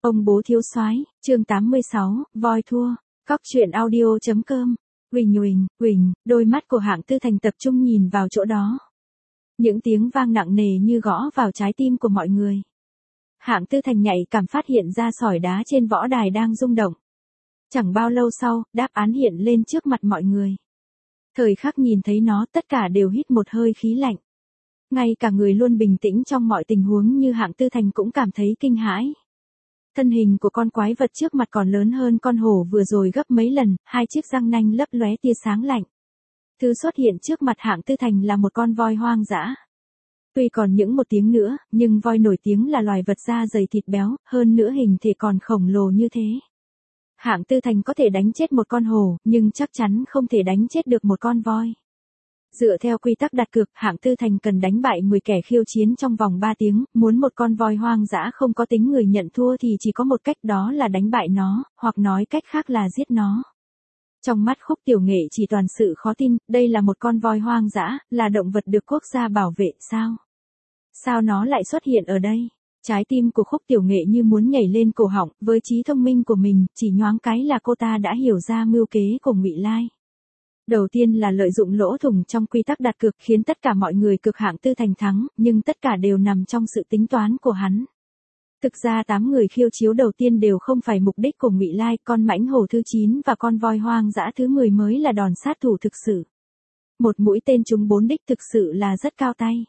Ông bố thiếu soái, chương 86, voi thua. Cóc truyện audio.com. Huỳnh, đôi mắt của Hạng Tư Thành tập trung nhìn vào chỗ đó. Những tiếng vang nặng nề như gõ vào trái tim của mọi người. Hạng Tư Thành nhạy cảm phát hiện ra sỏi đá trên võ đài đang rung động. Chẳng bao lâu sau, đáp án hiện lên trước mặt mọi người. Thời khắc nhìn thấy nó, tất cả đều hít một hơi khí lạnh. Ngay cả người luôn bình tĩnh trong mọi tình huống như Hạng Tư Thành cũng cảm thấy kinh hãi. Thân hình của con quái vật trước mặt còn lớn hơn con hổ vừa rồi gấp mấy lần, hai chiếc răng nanh lấp lóe tia sáng lạnh. Thứ xuất hiện trước mặt Hạng Tư Thành là một con voi hoang dã. Tuy còn những một tiếng nữa, nhưng voi nổi tiếng là loài vật da dày thịt béo, hơn nữa hình thể còn khổng lồ như thế. Hạng Tư Thành có thể đánh chết một con hổ, nhưng chắc chắn không thể đánh chết được một con voi. Dựa theo quy tắc đặt cược, Hạng Tư Thành cần đánh bại 10 kẻ khiêu chiến trong vòng 3 tiếng, muốn một con voi hoang dã không có tính người nhận thua thì chỉ có một cách, đó là đánh bại nó, hoặc nói cách khác là giết nó. Trong mắt Khúc Tiểu Nghệ chỉ toàn sự khó tin, đây là một con voi hoang dã, là động vật được quốc gia bảo vệ, sao? Sao nó lại xuất hiện ở đây? Trái tim của Khúc Tiểu Nghệ như muốn nhảy lên cổ họng, với trí thông minh của mình, chỉ nhoáng cái là cô ta đã hiểu ra mưu kế của Ngụy Lai. Đầu tiên là lợi dụng lỗ thủng trong quy tắc đặt cược khiến tất cả mọi người cực Hạng Tư Thành thắng, nhưng tất cả đều nằm trong sự tính toán của hắn. Thực ra 8 người khiêu chiếu đầu tiên đều không phải mục đích của Ngụy Lai, con mãnh hổ thứ 9 và con voi hoang dã thứ 10 mới là đòn sát thủ thực sự. Một mũi tên trúng 4 đích thực sự là rất cao tay.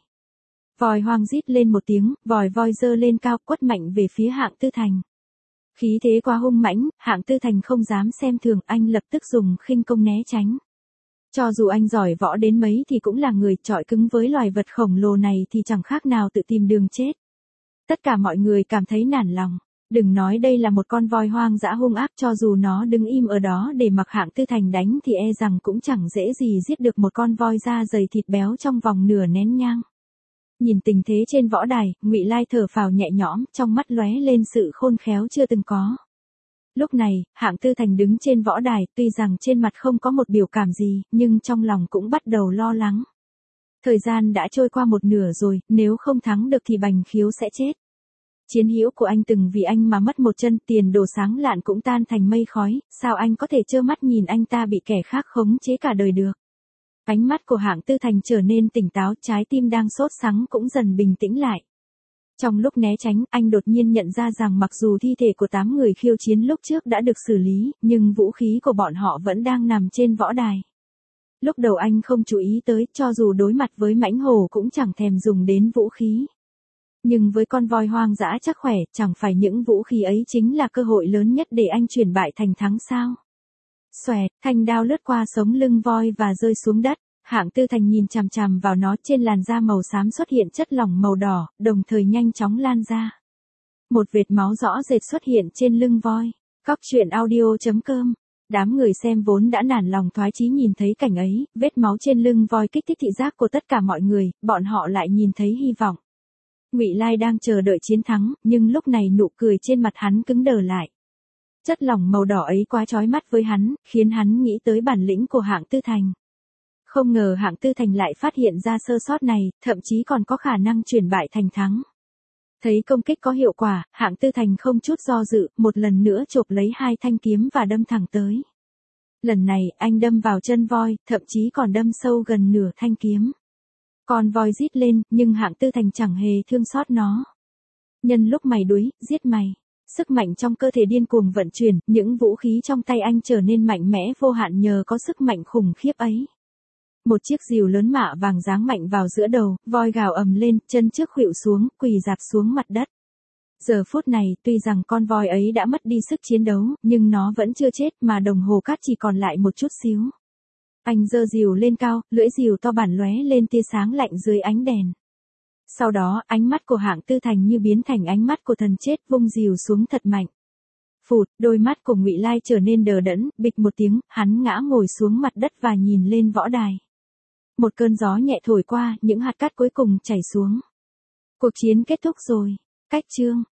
Voi hoang rít lên một tiếng, vòi voi giơ lên cao quất mạnh về phía Hạng Tư Thành. Khí thế quá hung mãnh, Hạng Tư Thành không dám xem thường, anh lập tức dùng khinh công né tránh. Cho dù anh giỏi võ đến mấy thì cũng là người, chọi cứng với loài vật khổng lồ này thì chẳng khác nào tự tìm đường chết. Tất cả mọi người cảm thấy nản lòng. Đừng nói đây là một con voi hoang dã hung ác, cho dù nó đứng im ở đó để mặc Hạng Tư Thành đánh thì e rằng cũng chẳng dễ gì giết được một con voi da dày thịt béo trong vòng nửa nén nhang. Nhìn tình thế trên võ đài, Ngụy Lai thở phào nhẹ nhõm, trong mắt lóe lên sự khôn khéo chưa từng có. Lúc này, Hạng Tư Thành đứng trên võ đài, tuy rằng trên mặt không có một biểu cảm gì, nhưng trong lòng cũng bắt đầu lo lắng. Thời gian đã trôi qua một nửa rồi, nếu không thắng được thì Bành Khiếu sẽ chết. Chiến hữu của anh từng vì anh mà mất một chân, tiền đồ sáng lạn cũng tan thành mây khói, sao anh có thể trơ mắt nhìn anh ta bị kẻ khác khống chế cả đời được. Ánh mắt của Hạng Tư Thành trở nên tỉnh táo, trái tim đang sốt sắng cũng dần bình tĩnh lại. Trong lúc né tránh, anh đột nhiên nhận ra rằng mặc dù thi thể của 8 người khiêu chiến lúc trước đã được xử lý, nhưng vũ khí của bọn họ vẫn đang nằm trên võ đài. Lúc đầu anh không chú ý tới, cho dù đối mặt với mãnh hổ cũng chẳng thèm dùng đến vũ khí. Nhưng với con voi hoang dã chắc khỏe, chẳng phải những vũ khí ấy chính là cơ hội lớn nhất để anh chuyển bại thành thắng sao? Xoẹt, thanh đao lướt qua sống lưng voi và rơi xuống đất. Hạng Tư Thành nhìn chằm chằm vào nó, trên làn da màu xám xuất hiện chất lỏng màu đỏ, đồng thời nhanh chóng lan ra. Một vệt máu rõ rệt xuất hiện trên lưng voi. Cóc truyện audio.com. Đám người xem vốn đã nản lòng thoái chí nhìn thấy cảnh ấy, vết máu trên lưng voi kích thích thị giác của tất cả mọi người, bọn họ lại nhìn thấy hy vọng. Ngụy Lai đang chờ đợi chiến thắng, nhưng lúc này nụ cười trên mặt hắn cứng đờ lại. Chất lỏng màu đỏ ấy quá chói mắt với hắn, khiến hắn nghĩ tới bản lĩnh của Hạng Tư Thành. Không ngờ Hạng Tư Thành lại phát hiện ra sơ sót này, thậm chí còn có khả năng chuyển bại thành thắng. Thấy công kích có hiệu quả, Hạng Tư Thành không chút do dự, một lần nữa chộp lấy 2 thanh kiếm và đâm thẳng tới. Lần này, anh đâm vào chân voi, thậm chí còn đâm sâu gần nửa thanh kiếm. Con voi rít lên, nhưng Hạng Tư Thành chẳng hề thương xót nó. Nhân lúc mày đuối, giết mày. Sức mạnh trong cơ thể điên cuồng vận chuyển, những vũ khí trong tay anh trở nên mạnh mẽ vô hạn nhờ có sức mạnh khủng khiếp ấy. Một chiếc rìu lớn mạ vàng giáng mạnh vào giữa đầu, voi gào ầm lên, chân trước khuỵu xuống, quỳ rạp xuống mặt đất. Giờ phút này, tuy rằng con voi ấy đã mất đi sức chiến đấu, nhưng nó vẫn chưa chết mà đồng hồ cát chỉ còn lại một chút xíu. Anh giơ rìu lên cao, lưỡi rìu to bản lóe lên tia sáng lạnh dưới ánh đèn. Sau đó, ánh mắt của Hạng Tư Thành như biến thành ánh mắt của thần chết, vung rìu xuống thật mạnh. Phụt, đôi mắt của Ngụy Lai trở nên đờ đẫn, bịch một tiếng, hắn ngã ngồi xuống mặt đất và nhìn lên võ đài. Một cơn gió nhẹ thổi qua, những hạt cát cuối cùng chảy xuống. Cuộc chiến kết thúc rồi. Cách chương